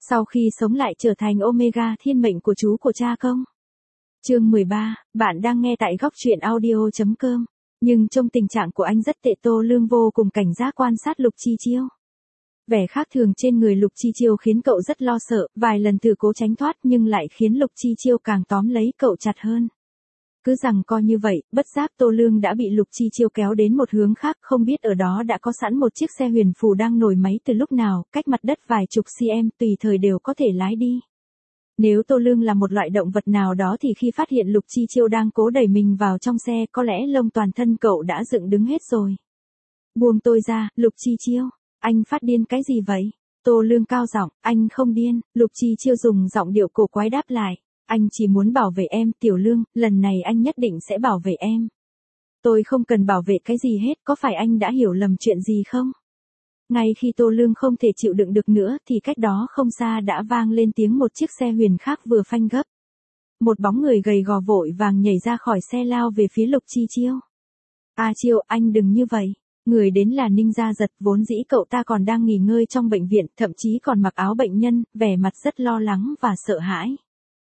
Sau khi sống lại trở thành Omega thiên mệnh của chú của cha không? Chương 13, bạn đang nghe tại góc truyện audio.com. Nhưng trong tình trạng của anh rất tệ, Tô Lương vô cùng cảnh giác quan sát Lục Chi Chiêu. Vẻ khác thường trên người Lục Chi Chiêu khiến cậu rất lo sợ, vài lần thử cố tránh thoát nhưng lại khiến Lục Chi Chiêu càng tóm lấy cậu chặt hơn. Cứ rằng coi như vậy, bất giác Tô Lương đã bị Lục Chi Chiêu kéo đến một hướng khác, không biết ở đó đã có sẵn một chiếc xe huyền phù đang nổi máy từ lúc nào, cách mặt đất vài chục cm, tùy thời đều có thể lái đi. Nếu Tô Lương là một loại động vật nào đó thì khi phát hiện Lục Chi Chiêu đang cố đẩy mình vào trong xe, có lẽ lông toàn thân cậu đã dựng đứng hết rồi. Buông tôi ra, Lục Chi Chiêu, anh phát điên cái gì vậy? Tô Lương cao giọng, anh không điên. Lục Chi Chiêu dùng giọng điệu cổ quái đáp lại, anh chỉ muốn bảo vệ em, Tiểu Lương, lần này anh nhất định sẽ bảo vệ em. Tôi không cần bảo vệ cái gì hết, có phải anh đã hiểu lầm chuyện gì không? Ngay khi Tô Lương không thể chịu đựng được nữa thì cách đó không xa đã vang lên tiếng một chiếc xe huyền khác vừa phanh gấp. Một bóng người gầy gò vội vàng nhảy ra khỏi xe lao về phía Lục Chi Chiêu. Chiêu, anh đừng như vậy. Người đến là Ninh Gia Giật, vốn dĩ cậu ta còn đang nghỉ ngơi trong bệnh viện, thậm chí còn mặc áo bệnh nhân, vẻ mặt rất lo lắng và sợ hãi.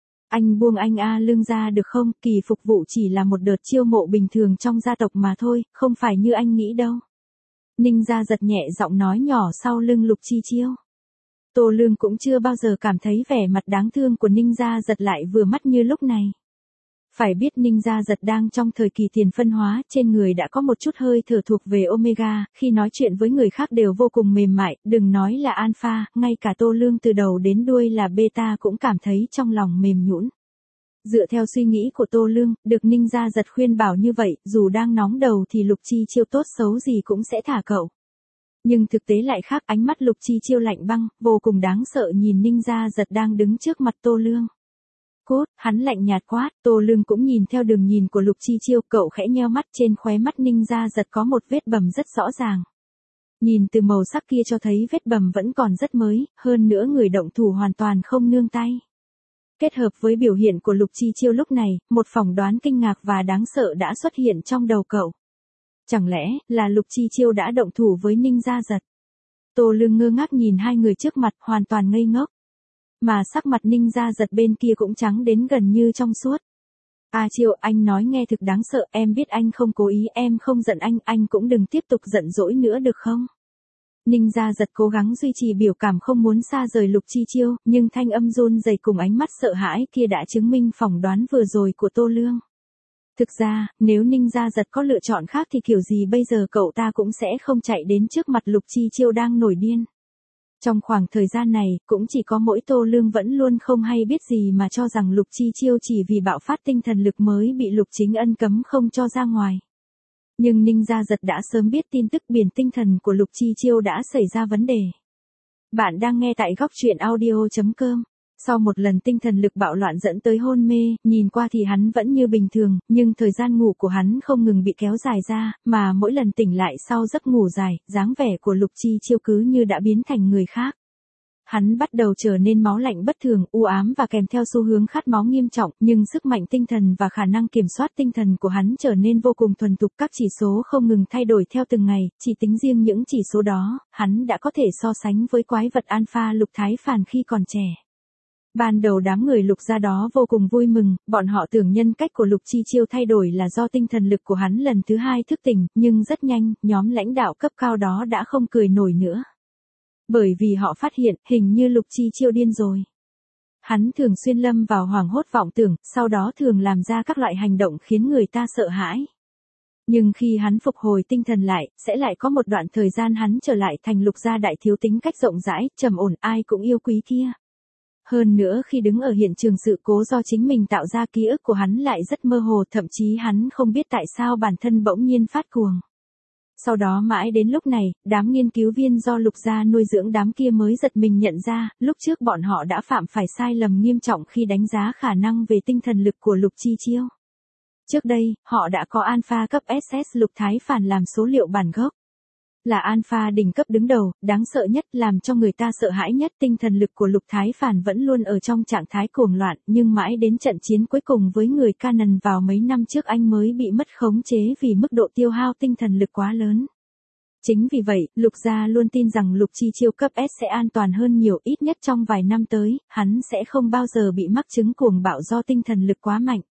Anh buông anh Lương ra được không, kỳ phục vụ chỉ là một đợt chiêu mộ bình thường trong gia tộc mà thôi, không phải như anh nghĩ đâu. Ninh Gia Giật nhẹ giọng nói nhỏ sau lưng Lục Chi Chiêu. Tô Lương cũng chưa bao giờ cảm thấy vẻ mặt đáng thương của Ninh Gia Giật lại vừa mắt như lúc này. Phải biết Ninh Gia Giật đang trong thời kỳ tiền phân hóa, trên người đã có một chút hơi thở thuộc về Omega, khi nói chuyện với người khác đều vô cùng mềm mại, đừng nói là Alpha, ngay cả Tô Lương từ đầu đến đuôi là Beta cũng cảm thấy trong lòng mềm nhũn. Dựa theo suy nghĩ của Tô Lương, được Ninh Gia Giật khuyên bảo như vậy, dù đang nóng đầu thì Lục Chi Chiêu tốt xấu gì cũng sẽ thả cậu. Nhưng thực tế lại khác, ánh mắt Lục Chi Chiêu lạnh băng, vô cùng đáng sợ nhìn Ninh Gia Giật đang đứng trước mặt Tô Lương. Cốt, hắn lạnh nhạt quát, Tô Lương cũng nhìn theo đường nhìn của Lục Chi Chiêu, cậu khẽ nheo mắt, trên khóe mắt Ninh Gia Giật có một vết bầm rất rõ ràng. Nhìn từ màu sắc kia cho thấy vết bầm vẫn còn rất mới, hơn nữa người động thủ hoàn toàn không nương tay. Kết hợp với biểu hiện của Lục Chi Chiêu lúc này, một phỏng đoán kinh ngạc và đáng sợ đã xuất hiện trong đầu cậu. Chẳng lẽ là Lục Chi Chiêu đã động thủ với Ninh Gia Giật? Tô Lương ngơ ngác nhìn hai người trước mặt, hoàn toàn ngây ngốc. Mà sắc mặt Ninh Gia Giật bên kia cũng trắng đến gần như trong suốt. Chiêu, anh nói nghe thực đáng sợ, em biết anh không cố ý, em không giận anh cũng đừng tiếp tục giận dỗi nữa được không? Ninh Gia Giật cố gắng duy trì biểu cảm không muốn xa rời Lục Chi Chiêu, nhưng thanh âm run rẩy cùng ánh mắt sợ hãi kia đã chứng minh phỏng đoán vừa rồi của Tô Lương. Thực ra, nếu Ninh Gia Giật có lựa chọn khác thì kiểu gì bây giờ cậu ta cũng sẽ không chạy đến trước mặt Lục Chi Chiêu đang nổi điên. Trong khoảng thời gian này, cũng chỉ có mỗi Tô Lương vẫn luôn không hay biết gì mà cho rằng Lục Chi Chiêu chỉ vì bạo phát tinh thần lực mới bị Lục Chính Ân cấm không cho ra ngoài. Nhưng Ninh Gia Giật đã sớm biết tin tức biển tinh thần của Lục Chi Chiêu đã xảy ra vấn đề. Bạn đang nghe tại góc truyện audio.com. Sau một lần tinh thần lực bạo loạn dẫn tới hôn mê, nhìn qua thì hắn vẫn như bình thường, nhưng thời gian ngủ của hắn không ngừng bị kéo dài ra, mà mỗi lần tỉnh lại sau giấc ngủ dài, dáng vẻ của Lục Chi Chiêu cứ như đã biến thành người khác. Hắn bắt đầu trở nên máu lạnh bất thường, u ám và kèm theo xu hướng khát máu nghiêm trọng, nhưng sức mạnh tinh thần và khả năng kiểm soát tinh thần của hắn trở nên vô cùng thuần thục, các chỉ số không ngừng thay đổi theo từng ngày, chỉ tính riêng những chỉ số đó, hắn đã có thể so sánh với quái vật Alpha Lục Thái Phàn khi còn trẻ. Ban đầu đám người Lục gia đó vô cùng vui mừng, bọn họ tưởng nhân cách của Lục Chi Chiêu thay đổi là do tinh thần lực của hắn lần thứ hai thức tỉnh, nhưng rất nhanh, nhóm lãnh đạo cấp cao đó đã không cười nổi nữa. Bởi vì họ phát hiện, hình như Lục Chi Chiêu điên rồi. Hắn thường xuyên lâm vào hoảng hốt vọng tưởng, sau đó thường làm ra các loại hành động khiến người ta sợ hãi. Nhưng khi hắn phục hồi tinh thần lại, sẽ lại có một đoạn thời gian hắn trở lại thành Lục gia đại thiếu tính cách rộng rãi, trầm ổn, ai cũng yêu quý kia. Hơn nữa khi đứng ở hiện trường sự cố do chính mình tạo ra, ký ức của hắn lại rất mơ hồ, thậm chí hắn không biết tại sao bản thân bỗng nhiên phát cuồng. Sau đó mãi đến lúc này, đám nghiên cứu viên do Lục gia nuôi dưỡng đám kia mới giật mình nhận ra, lúc trước bọn họ đã phạm phải sai lầm nghiêm trọng khi đánh giá khả năng về tinh thần lực của Lục Chi Chiêu. Trước đây, họ đã có Alpha cấp SS Lục Thái Phàn làm số liệu bản gốc. Là Alpha đỉnh cấp đứng đầu, đáng sợ nhất, làm cho người ta sợ hãi nhất, tinh thần lực của Lục Thái Phàn vẫn luôn ở trong trạng thái cuồng loạn, nhưng mãi đến trận chiến cuối cùng với người Canaan vào mấy năm trước anh mới bị mất khống chế vì mức độ tiêu hao tinh thần lực quá lớn. Chính vì vậy, Lục gia luôn tin rằng Lục Chi Chiêu cấp S sẽ an toàn hơn nhiều, ít nhất trong vài năm tới, hắn sẽ không bao giờ bị mắc chứng cuồng bạo do tinh thần lực quá mạnh.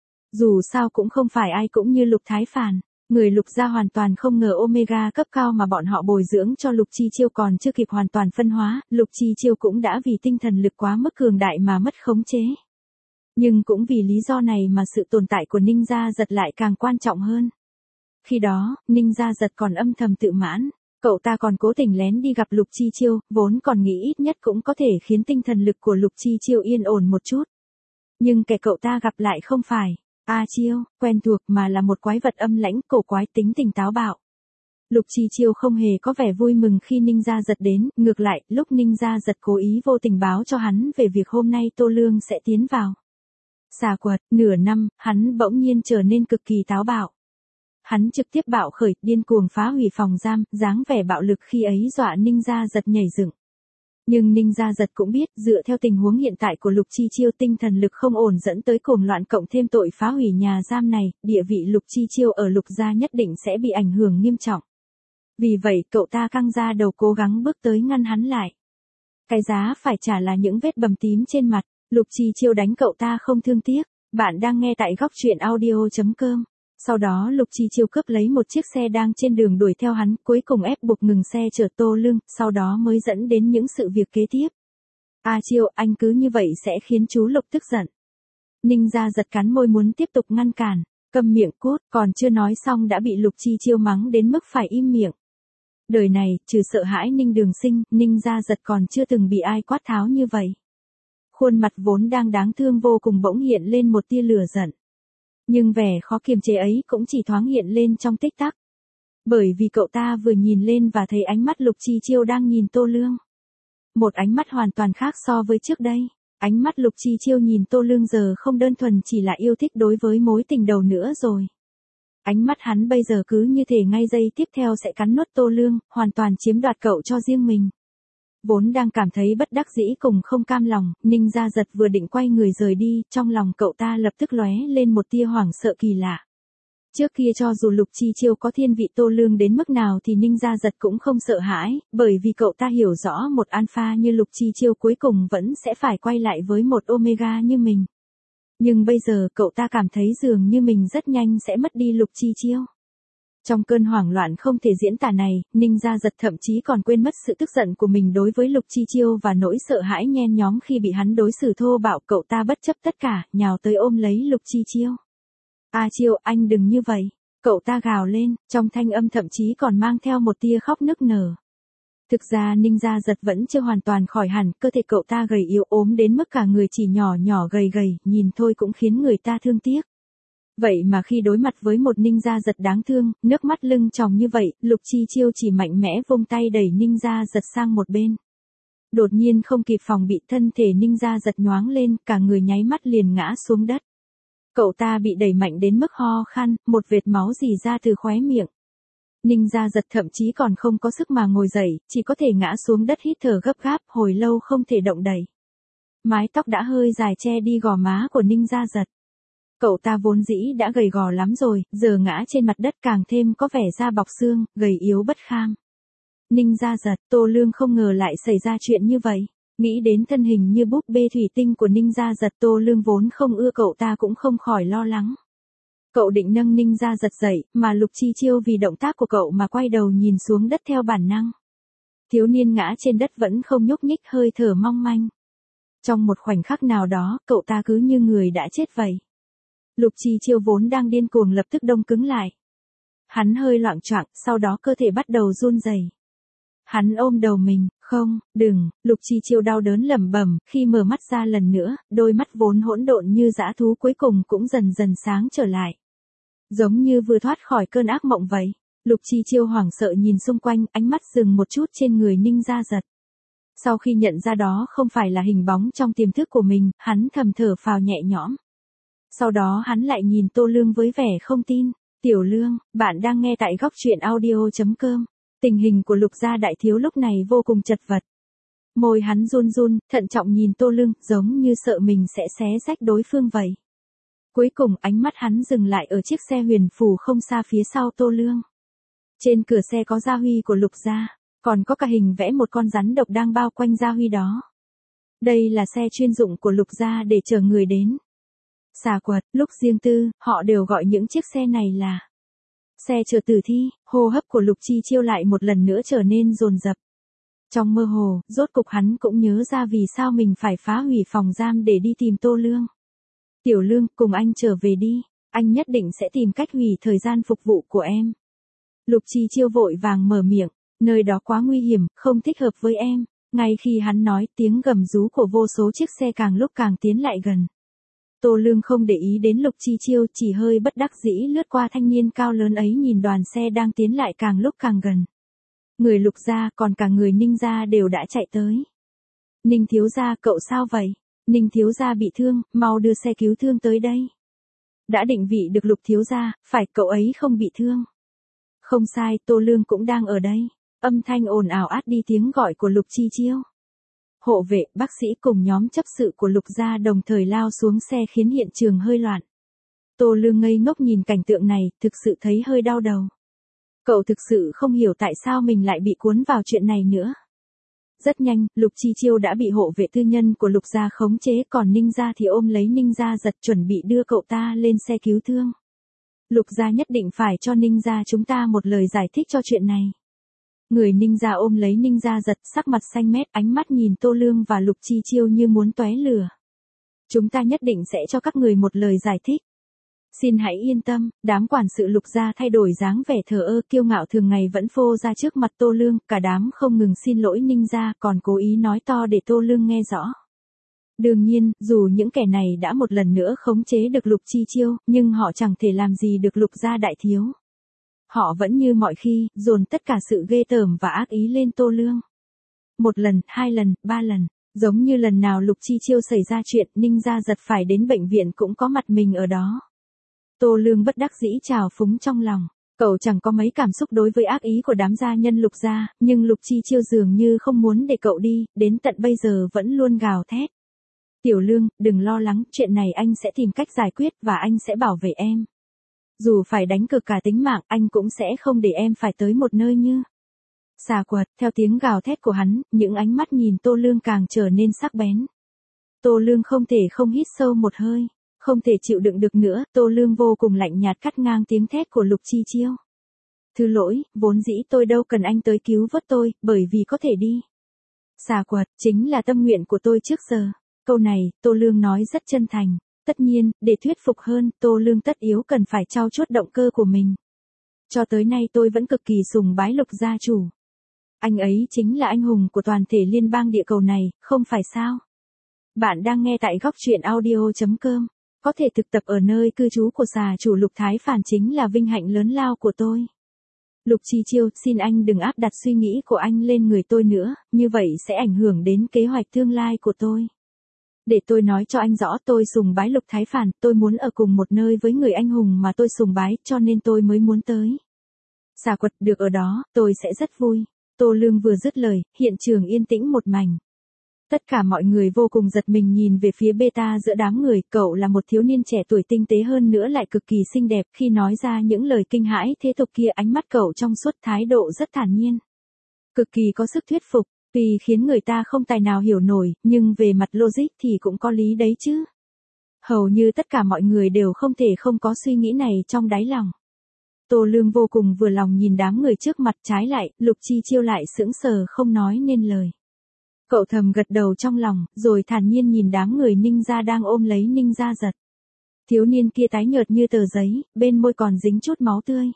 Dù sao cũng không phải ai cũng như Lục Thái Phàn, người Lục gia hoàn toàn không ngờ Omega cấp cao mà bọn họ bồi dưỡng cho Lục Chi Chiêu còn chưa kịp hoàn toàn phân hóa, Lục Chi Chiêu cũng đã vì tinh thần lực quá mức cường đại mà mất khống chế. Nhưng cũng vì lý do này mà sự tồn tại của Ninh Gia Giật lại càng quan trọng hơn. Khi đó, Ninh Gia Giật còn âm thầm tự mãn, cậu ta còn cố tình lén đi gặp Lục Chi Chiêu, vốn còn nghĩ ít nhất cũng có thể khiến tinh thần lực của Lục Chi Chiêu yên ổn một chút. Nhưng kẻ cậu ta gặp lại không phải A Chiêu, quen thuộc mà là một quái vật âm lãnh, cổ quái, tính tình táo bạo. Lục Chi Chiêu không hề có vẻ vui mừng khi Ninh Gia Giật đến, ngược lại, lúc Ninh Gia Giật cố ý vô tình báo cho hắn về việc hôm nay Tô Lương sẽ tiến vào Xà Quật, nửa năm, hắn bỗng nhiên trở nên cực kỳ táo bạo. Hắn trực tiếp bạo khởi, điên cuồng phá hủy phòng giam, dáng vẻ bạo lực khi ấy dọa Ninh Gia Giật nhảy dựng. Nhưng Ninh Gia Giật cũng biết, dựa theo tình huống hiện tại của Lục Chi Chiêu, tinh thần lực không ổn dẫn tới cuồng loạn cộng thêm tội phá hủy nhà giam này, địa vị Lục Chi Chiêu ở Lục gia nhất định sẽ bị ảnh hưởng nghiêm trọng. Vì vậy, cậu ta căng ra đầu cố gắng bước tới ngăn hắn lại. Cái giá phải trả là những vết bầm tím trên mặt, Lục Chi Chiêu đánh cậu ta không thương tiếc. Bạn đang nghe tại góc truyện audio.com. Sau đó Lục Chi Chiêu cướp lấy một chiếc xe đang trên đường đuổi theo hắn, cuối cùng ép buộc ngừng xe chở Tô Lương, sau đó mới dẫn đến những sự việc kế tiếp. A Chiêu, anh cứ như vậy sẽ khiến chú Lục tức giận. Ninh Gia Giật cắn môi muốn tiếp tục ngăn cản, câm miệng cút, còn chưa nói xong đã bị Lục Chi Chiêu mắng đến mức phải im miệng. Đời này, trừ sợ hãi Ninh Đường Sinh, Ninh Gia Giật còn chưa từng bị ai quát tháo như vậy. Khuôn mặt vốn đang đáng thương vô cùng bỗng hiện lên một tia lửa giận. Nhưng vẻ khó kiềm chế ấy cũng chỉ thoáng hiện lên trong tích tắc. Bởi vì cậu ta vừa nhìn lên và thấy ánh mắt Lục Chi Chiêu đang nhìn Tô Lương. Một ánh mắt hoàn toàn khác so với trước đây. Ánh mắt Lục Chi Chiêu nhìn Tô Lương giờ không đơn thuần chỉ là yêu thích đối với mối tình đầu nữa rồi. Ánh mắt hắn bây giờ cứ như thể ngay giây tiếp theo sẽ cắn nuốt Tô Lương, hoàn toàn chiếm đoạt cậu cho riêng mình. Vốn đang cảm thấy bất đắc dĩ cùng không cam lòng, Ninh Gia Giật vừa định quay người rời đi, trong lòng cậu ta lập tức lóe lên một tia hoảng sợ kỳ lạ. Trước kia cho dù Lục Chi Chiêu có thiên vị Tô Lương đến mức nào thì Ninh Gia Giật cũng không sợ hãi, bởi vì cậu ta hiểu rõ một alpha như Lục Chi Chiêu cuối cùng vẫn sẽ phải quay lại với một omega như mình. Nhưng bây giờ cậu ta cảm thấy dường như mình rất nhanh sẽ mất đi Lục Chi Chiêu. Trong cơn hoảng loạn không thể diễn tả này, Ninh Gia Giật thậm chí còn quên mất sự tức giận của mình đối với Lục Chi Chiêu và nỗi sợ hãi nhen nhóm khi bị hắn đối xử thô bạo. Cậu ta bất chấp tất cả, nhào tới ôm lấy Lục Chi Chiêu. A Chiêu, anh đừng như vậy. Cậu ta gào lên, trong thanh âm thậm chí còn mang theo một tia khóc nức nở. Thực ra Ninh Gia Giật vẫn chưa hoàn toàn khỏi hẳn, cơ thể cậu ta gầy yếu ốm đến mức cả người chỉ nhỏ nhỏ gầy gầy, nhìn thôi cũng khiến người ta thương tiếc. Vậy mà khi đối mặt với một Ninh Gia Giật đáng thương, nước mắt lưng tròng như vậy, Lục Chi Chiêu chỉ mạnh mẽ vung tay đẩy Ninh Gia Giật sang một bên. Đột nhiên không kịp phòng bị, thân thể Ninh Gia Giật nhoáng lên, cả người nháy mắt liền ngã xuống đất. Cậu ta bị đẩy mạnh đến mức ho khan, một vệt máu rỉ ra từ khóe miệng. Ninh Gia Giật thậm chí còn không có sức mà ngồi dậy, chỉ có thể ngã xuống đất hít thở gấp gáp, hồi lâu không thể động đậy. Mái tóc đã hơi dài che đi gò má của Ninh Gia Giật. Cậu ta vốn dĩ đã gầy gò lắm rồi, giờ ngã trên mặt đất càng thêm có vẻ da bọc xương, gầy yếu bất kham. Ninh Gia Giật, Tô Lương không ngờ lại xảy ra chuyện như vậy. Nghĩ đến thân hình như búp bê thủy tinh của Ninh Gia Giật, Tô Lương vốn không ưa cậu ta cũng không khỏi lo lắng. Cậu định nâng Ninh Gia Giật dậy, mà Lục Chi Chiêu vì động tác của cậu mà quay đầu nhìn xuống đất theo bản năng. Thiếu niên ngã trên đất vẫn không nhúc nhích, hơi thở mong manh. Trong một khoảnh khắc nào đó, cậu ta cứ như người đã chết vậy. Lục Chi Chiêu vốn đang điên cuồng lập tức đông cứng lại. Hắn hơi loạng choạng, sau đó cơ thể bắt đầu run rẩy. Hắn ôm đầu mình, không, đừng, Lục Chi Chiêu đau đớn lẩm bẩm, khi mở mắt ra lần nữa, đôi mắt vốn hỗn độn như dã thú cuối cùng cũng dần dần sáng trở lại. Giống như vừa thoát khỏi cơn ác mộng vậy. Lục Chi Chiêu hoảng sợ nhìn xung quanh, ánh mắt dừng một chút trên người Ninh Gia Giật. Sau khi nhận ra đó không phải là hình bóng trong tiềm thức của mình, hắn thầm thở phào nhẹ nhõm. Sau đó hắn lại nhìn Tô Lương với vẻ không tin. Tiểu Lương, bạn đang nghe tại góc truyện audio.com. Tình hình của Lục gia đại thiếu lúc này vô cùng chật vật. Môi hắn run run, thận trọng nhìn Tô Lương, giống như sợ mình sẽ xé rách đối phương vậy. Cuối cùng ánh mắt hắn dừng lại ở chiếc xe huyền phù không xa phía sau Tô Lương. Trên cửa xe có gia huy của Lục gia, còn có cả hình vẽ một con rắn độc đang bao quanh gia huy đó. Đây là xe chuyên dụng của Lục gia để chở người đến. Xà quật, lúc riêng tư, họ đều gọi những chiếc xe này là xe chở tử thi. Hô hấp của Lục Chi Chiêu lại một lần nữa trở nên dồn dập. Trong mơ hồ, rốt cục hắn cũng nhớ ra vì sao mình phải phá hủy phòng giam để đi tìm Tô Lương. Tiểu Lương, cùng anh trở về đi, anh nhất định sẽ tìm cách hủy thời gian phục vụ của em. Lục Chi Chiêu vội vàng mở miệng, nơi đó quá nguy hiểm, không thích hợp với em. Ngay khi hắn nói, tiếng gầm rú của vô số chiếc xe càng lúc càng tiến lại gần. Tô Lương không để ý đến Lục Chi Chiêu, chỉ hơi bất đắc dĩ lướt qua thanh niên cao lớn ấy, nhìn đoàn xe đang tiến lại càng lúc càng gần. Người Lục gia còn cả người Ninh gia đều đã chạy tới. Ninh thiếu gia, cậu sao vậy? Ninh thiếu gia bị thương, mau đưa xe cứu thương tới đây. Đã định vị được Lục thiếu gia, phải, cậu ấy không bị thương. Không sai, Tô Lương cũng đang ở đây. Âm thanh ồn ào át đi tiếng gọi của Lục Chi Chiêu. Hộ vệ, bác sĩ cùng nhóm chấp sự của Lục gia đồng thời lao xuống xe khiến hiện trường hơi loạn. Tô Lương ngây ngốc nhìn cảnh tượng này, thực sự thấy hơi đau đầu. Cậu thực sự không hiểu tại sao mình lại bị cuốn vào chuyện này nữa. Rất nhanh, Lục Chi Chiêu đã bị hộ vệ tư nhân của Lục gia khống chế, còn Ninh gia thì ôm lấy Ninh gia giật chuẩn bị đưa cậu ta lên xe cứu thương. Lục gia nhất định phải cho Ninh gia chúng ta một lời giải thích cho chuyện này. Người Ninh gia ôm lấy Ninh gia giật, sắc mặt xanh mét, ánh mắt nhìn Tô Lương và Lục Chi Chiêu như muốn tóe lửa. Chúng ta nhất định sẽ cho các người một lời giải thích. Xin hãy yên tâm, đám quản sự Lục gia thay đổi dáng vẻ thờ ơ kiêu ngạo thường ngày vẫn phô ra trước mặt Tô Lương, cả đám không ngừng xin lỗi Ninh gia, còn cố ý nói to để Tô Lương nghe rõ. Đương nhiên, dù những kẻ này đã một lần nữa khống chế được Lục Chi Chiêu, nhưng họ chẳng thể làm gì được Lục gia đại thiếu. Họ vẫn như mọi khi, dồn tất cả sự ghê tởm và ác ý lên Tô Lương. Một lần, hai lần, ba lần, giống như lần nào Lục Chi Chiêu xảy ra chuyện, Ninh gia giật phải đến bệnh viện cũng có mặt mình ở đó. Tô Lương bất đắc dĩ trào phúng trong lòng. Cậu chẳng có mấy cảm xúc đối với ác ý của đám gia nhân Lục gia, nhưng Lục Chi Chiêu dường như không muốn để cậu đi, đến tận bây giờ vẫn luôn gào thét. Tiểu Lương, đừng lo lắng, chuyện này anh sẽ tìm cách giải quyết và anh sẽ bảo vệ em. Dù phải đánh cược cả tính mạng, anh cũng sẽ không để em phải tới một nơi như xà quật. Theo tiếng gào thét của hắn, những ánh mắt nhìn Tô Lương càng trở nên sắc bén. Tô Lương không thể không hít sâu một hơi. Không thể chịu đựng được nữa, Tô Lương vô cùng lạnh nhạt cắt ngang tiếng thét của Lục Chi Chiêu. Thứ lỗi, vốn dĩ tôi đâu cần anh tới cứu vớt tôi, bởi vì có thể đi. Xà quật, chính là tâm nguyện của tôi trước giờ. Câu này, Tô Lương nói rất chân thành. Tất nhiên, để thuyết phục hơn, Tô Lương tất yếu cần phải trau chuốt động cơ của mình. Cho tới nay tôi vẫn cực kỳ sùng bái Lục gia chủ. Anh ấy chính là anh hùng của toàn thể liên bang địa cầu này, không phải sao? Bạn đang nghe tại góc truyện audio.com. Có thể thực tập ở nơi cư trú của xà chủ Lục Thái Phản chính là vinh hạnh lớn lao của tôi. Lục Chi Chiêu, xin anh đừng áp đặt suy nghĩ của anh lên người tôi nữa, như vậy sẽ ảnh hưởng đến kế hoạch tương lai của tôi. Để tôi nói cho anh rõ, tôi sùng bái Lục Thái Phản, tôi muốn ở cùng một nơi với người anh hùng mà tôi sùng bái, cho nên tôi mới muốn tới. Xà quật, được ở đó, tôi sẽ rất vui. Tô Lương vừa dứt lời, hiện trường yên tĩnh một mảnh. Tất cả mọi người vô cùng giật mình nhìn về phía beta giữa đám người, cậu là một thiếu niên trẻ tuổi tinh tế hơn nữa lại cực kỳ xinh đẹp, khi nói ra những lời kinh hãi thế tục kia ánh mắt cậu trong suốt, thái độ rất thản nhiên. Cực kỳ có sức thuyết phục, tuy khiến người ta không tài nào hiểu nổi, nhưng về mặt logic thì cũng có lý đấy chứ. Hầu như tất cả mọi người đều không thể không có suy nghĩ này trong đáy lòng. Tô Lương vô cùng vừa lòng nhìn đám người trước mặt, trái lại, Lục Chi Chiêu lại sững sờ không nói nên lời. Cậu thầm gật đầu trong lòng, rồi thản nhiên nhìn đám người Ninh gia đang ôm lấy Ninh gia giật. Thiếu niên kia tái nhợt như tờ giấy, bên môi còn dính chút máu tươi.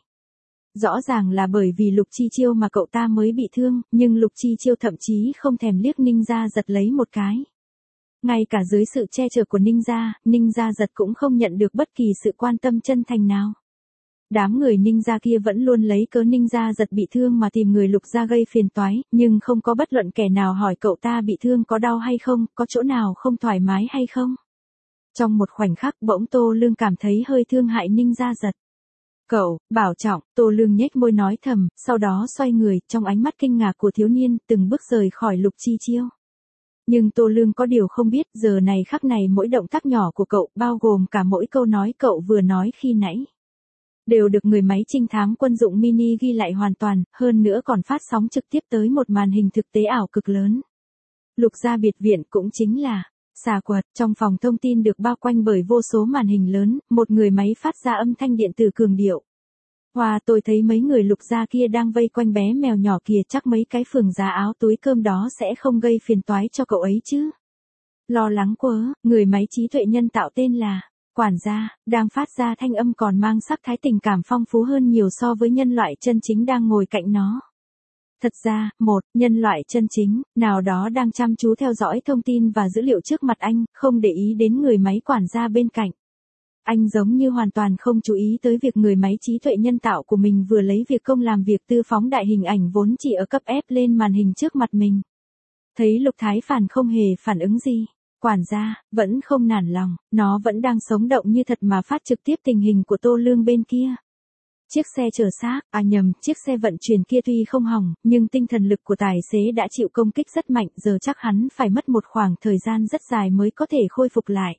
Rõ ràng là bởi vì Lục Chi Chiêu mà cậu ta mới bị thương, nhưng Lục Chi Chiêu thậm chí không thèm liếc Ninh gia giật lấy một cái. Ngay cả dưới sự che chở của Ninh gia giật cũng không nhận được bất kỳ sự quan tâm chân thành nào. Đám người Ninh gia kia vẫn luôn lấy cớ Ninh gia giật bị thương mà tìm người Lục gia gây phiền toái, nhưng không có bất luận kẻ nào hỏi cậu ta bị thương có đau hay không, có chỗ nào không thoải mái hay không. Trong một khoảnh khắc bỗng Tô Lương cảm thấy hơi thương hại Ninh gia giật. Cậu, bảo trọng, Tô Lương nhếch môi nói thầm, sau đó xoay người, trong ánh mắt kinh ngạc của thiếu niên, từng bước rời khỏi Lục Chi Chiêu. Nhưng Tô Lương có điều không biết, giờ này khắc này mỗi động tác nhỏ của cậu, bao gồm cả mỗi câu nói cậu vừa nói khi nãy, đều được người máy trinh thám quân dụng mini ghi lại hoàn toàn, hơn nữa còn phát sóng trực tiếp tới một màn hình thực tế ảo cực lớn. Lục gia biệt viện cũng chính là xà quật, trong phòng thông tin được bao quanh bởi vô số màn hình lớn, một người máy phát ra âm thanh điện tử cường điệu. Wow, tôi thấy mấy người Lục gia kia đang vây quanh bé mèo nhỏ kìa, chắc mấy cái phường giá áo túi cơm đó sẽ không gây phiền toái cho cậu ấy chứ. Lo lắng quá, người máy trí tuệ nhân tạo tên là quản gia, đang phát ra thanh âm còn mang sắc thái tình cảm phong phú hơn nhiều so với nhân loại chân chính đang ngồi cạnh nó. Thật ra, một nhân loại chân chính, nào đó đang chăm chú theo dõi thông tin và dữ liệu trước mặt anh, không để ý đến người máy quản gia bên cạnh. Anh giống như hoàn toàn không chú ý tới việc người máy trí tuệ nhân tạo của mình vừa lấy việc công làm việc tư phóng đại hình ảnh vốn chỉ ở cấp F lên màn hình trước mặt mình. Thấy Lục Thái Phản không hề phản ứng gì. Quản gia, vẫn không nản lòng, nó vẫn đang sống động như thật mà phát trực tiếp tình hình của Tô Lương bên kia. Chiếc xe chở xác, chiếc xe vận chuyển kia tuy không hỏng, nhưng tinh thần lực của tài xế đã chịu công kích rất mạnh, giờ chắc hắn phải mất một khoảng thời gian rất dài mới có thể khôi phục lại.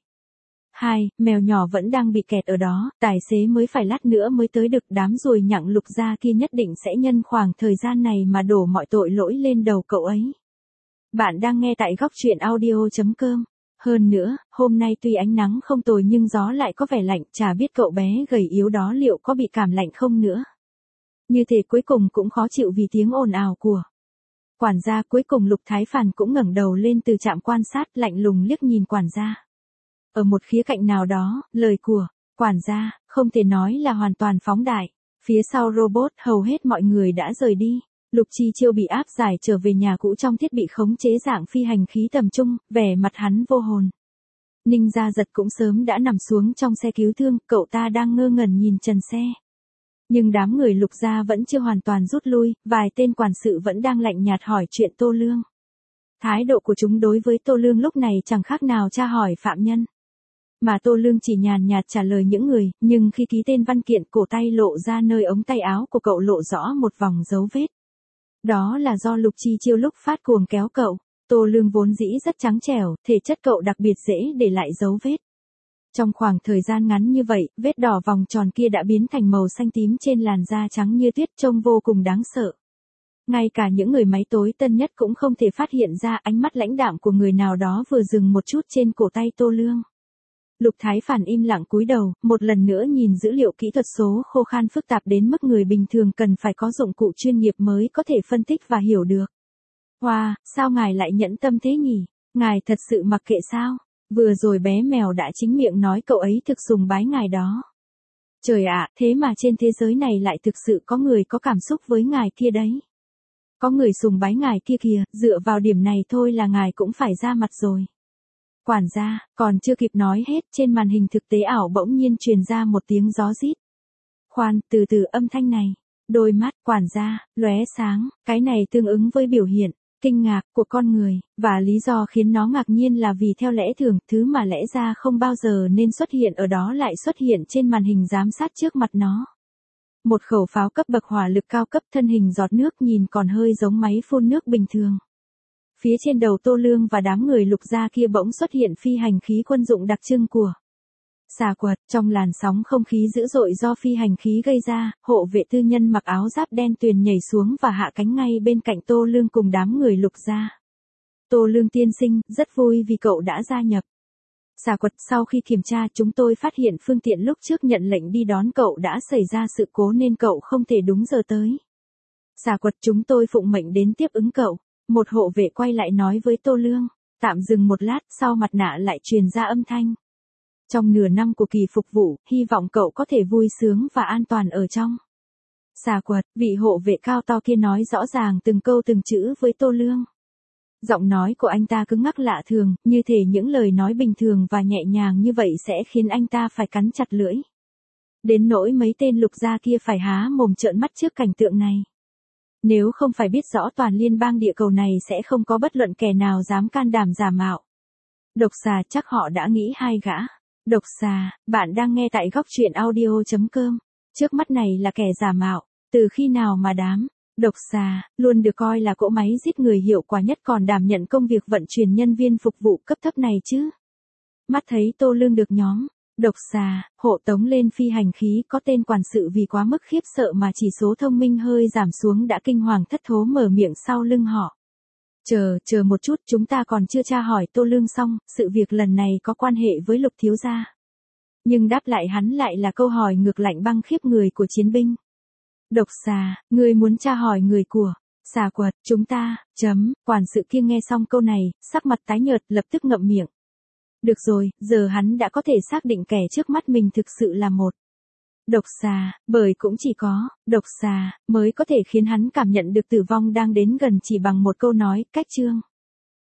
2. Mèo nhỏ vẫn đang bị kẹt ở đó, tài xế mới phải lát nữa mới tới được, đám ruồi nhặng Lục gia kia nhất định sẽ nhân khoảng thời gian này mà đổ mọi tội lỗi lên đầu cậu ấy. Bạn đang nghe tại góc truyện audio.com. Hơn nữa, hôm nay tuy ánh nắng không tồi nhưng gió lại có vẻ lạnh, chả biết cậu bé gầy yếu đó liệu có bị cảm lạnh không nữa. Như thế cuối cùng cũng khó chịu vì tiếng ồn ào của quản gia. Cuối cùng Lục Thái Phản cũng ngẩng đầu lên từ trạm quan sát, lạnh lùng liếc nhìn quản gia. Ở một khía cạnh nào đó, lời của quản gia không thể nói là hoàn toàn phóng đại. Phía sau robot hầu hết mọi người đã rời đi. Lục Chi Chiêu bị áp giải trở về nhà cũ trong thiết bị khống chế dạng phi hành khí tầm trung, vẻ mặt hắn vô hồn. Ninh Gia Giật cũng sớm đã nằm xuống trong xe cứu thương, cậu ta đang ngơ ngẩn nhìn trần xe. Nhưng đám người Lục gia vẫn chưa hoàn toàn rút lui, vài tên quản sự vẫn đang lạnh nhạt hỏi chuyện Tô Lương. Thái độ của chúng đối với Tô Lương lúc này chẳng khác nào tra hỏi phạm nhân. Mà Tô Lương chỉ nhàn nhạt trả lời những người, nhưng khi ký tên văn kiện, cổ tay lộ ra nơi ống tay áo của cậu lộ rõ một vòng dấu vết. Đó là do Lục Chi Chiêu lúc phát cuồng kéo cậu. Tô Lương vốn dĩ rất trắng trẻo, thể chất cậu đặc biệt dễ để lại dấu vết. Trong khoảng thời gian ngắn như vậy, vết đỏ vòng tròn kia đã biến thành màu xanh tím trên làn da trắng như tuyết, trông vô cùng đáng sợ. Ngay cả những người máy tối tân nhất cũng không thể phát hiện ra ánh mắt lãnh đạm của người nào đó vừa dừng một chút trên cổ tay Tô Lương. Lục Thái Phản im lặng cúi đầu, một lần nữa nhìn dữ liệu kỹ thuật số khô khan phức tạp đến mức người bình thường cần phải có dụng cụ chuyên nghiệp mới có thể phân tích và hiểu được. Wow, sao ngài lại nhẫn tâm thế nhỉ? Ngài thật sự mặc kệ sao? Vừa rồi bé mèo đã chính miệng nói cậu ấy thực sùng bái ngài đó. Trời ạ, thế mà trên thế giới này lại thực sự có người có cảm xúc với ngài kia đấy. Có người sùng bái ngài kia kìa, dựa vào điểm này thôi là ngài cũng phải ra mặt rồi. Quản gia, còn chưa kịp nói hết, trên màn hình thực tế ảo bỗng nhiên truyền ra một tiếng gió rít. Khoan, từ từ âm thanh này. Đôi mắt quản gia lóe sáng, cái này tương ứng với biểu hiện kinh ngạc của con người, và lý do khiến nó ngạc nhiên là vì theo lẽ thường, thứ mà lẽ ra không bao giờ nên xuất hiện ở đó lại xuất hiện trên màn hình giám sát trước mặt nó. Một khẩu pháo cấp bậc hỏa lực cao cấp, thân hình giọt nước, nhìn còn hơi giống máy phun nước bình thường. Phía trên đầu Tô Lương và đám người Lục gia kia bỗng xuất hiện phi hành khí quân dụng đặc trưng của xà quật. Trong làn sóng không khí dữ dội do phi hành khí gây ra, hộ vệ tư nhân mặc áo giáp đen tuyền nhảy xuống và hạ cánh ngay bên cạnh Tô Lương cùng đám người Lục gia. Tô Lương tiên sinh, rất vui vì cậu đã gia nhập xà quật. Sau khi kiểm tra, chúng tôi phát hiện phương tiện lúc trước nhận lệnh đi đón cậu đã xảy ra sự cố nên cậu không thể đúng giờ tới xà quật. Chúng tôi phụng mệnh đến tiếp ứng cậu. Một hộ vệ quay lại nói với Tô Lương. Tạm dừng một lát, sau mặt nạ lại truyền ra âm thanh. Trong nửa năm của kỳ phục vụ, hy vọng cậu có thể vui sướng và an toàn ở trong xà quật. Vị hộ vệ cao to kia nói rõ ràng từng câu từng chữ với Tô Lương. Giọng nói của anh ta cứng ngắc lạ thường, như thể những lời nói bình thường và nhẹ nhàng như vậy sẽ khiến anh ta phải cắn chặt lưỡi. Đến nỗi mấy tên Lục gia kia phải há mồm trợn mắt trước cảnh tượng này. Nếu không phải biết rõ toàn liên bang địa cầu này sẽ không có bất luận kẻ nào dám can đảm giả mạo độc xà, chắc họ đã nghĩ hai gã độc xà. Bạn đang nghe tại góc truyện audio.com. Trước mắt này là kẻ giả mạo. Từ khi nào mà đám độc xà luôn được coi là cỗ máy giết người hiệu quả nhất còn đảm nhận công việc vận chuyển nhân viên phục vụ cấp thấp này chứ? Mắt thấy Tô Lương được nhóm Độc xà, hộ tống lên phi hành khí có tên quản sự vì quá mức khiếp sợ mà chỉ số thông minh hơi giảm xuống đã kinh hoàng thất thố mở miệng sau lưng họ. Chờ một chút, chúng ta còn chưa tra hỏi Tô Lương xong, sự việc lần này có quan hệ với Lục thiếu gia. Nhưng đáp lại hắn lại là câu hỏi ngược lạnh băng khiếp người của chiến binh. Độc xà, ngươi muốn tra hỏi người của xà quật, chúng ta, quản sự kia nghe xong câu này, sắc mặt tái nhợt lập tức ngậm miệng. Được rồi, giờ hắn đã có thể xác định kẻ trước mắt mình thực sự là một độc xà, bởi cũng chỉ có độc xà mới có thể khiến hắn cảm nhận được tử vong đang đến gần chỉ bằng một câu nói, cách chương.